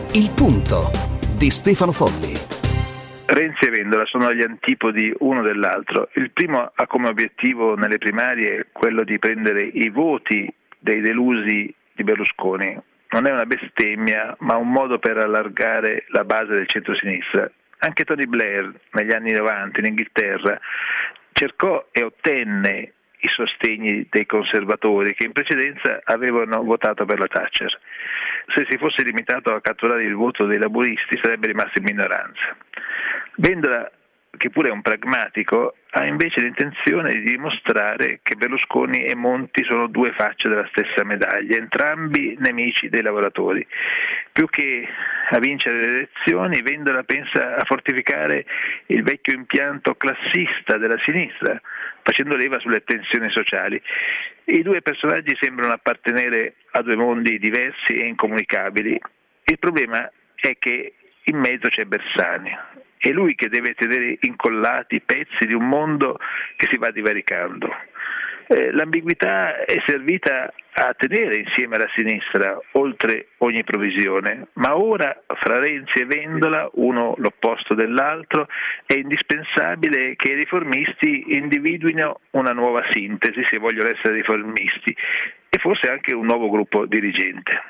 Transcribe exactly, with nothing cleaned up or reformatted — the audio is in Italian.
Il Punto di Stefano Folli. Renzi e Vendola sono gli antipodi uno dell'altro. Il primo ha come obiettivo nelle primarie quello di prendere i voti dei delusi di Berlusconi. Non è una bestemmia, ma un modo per allargare la base del centro-sinistra. Anche Tony Blair, negli anni novanta in Inghilterra, cercò e ottenne i sostegni dei conservatori che in precedenza avevano votato per la Thatcher. Se si fosse limitato a catturare il voto dei laburisti sarebbe rimasto in minoranza. Vendola, che pure è un pragmatico, ha invece l'intenzione di dimostrare che Berlusconi e Monti sono due facce della stessa medaglia, entrambi nemici dei lavoratori. Più che a vincere le elezioni, Vendola pensa a fortificare il vecchio impianto classista della sinistra, facendo leva sulle tensioni sociali. I due personaggi sembrano appartenere a due mondi diversi e incomunicabili. Il problema è che in mezzo c'è Bersani. È lui che deve tenere incollati i pezzi di un mondo che si va divaricando. Eh, l'ambiguità è servita a tenere insieme la sinistra, oltre ogni provvisione, ma ora fra Renzi e Vendola, uno l'opposto dell'altro, è indispensabile che i riformisti individuino una nuova sintesi, se vogliono essere riformisti, e forse anche un nuovo gruppo dirigente.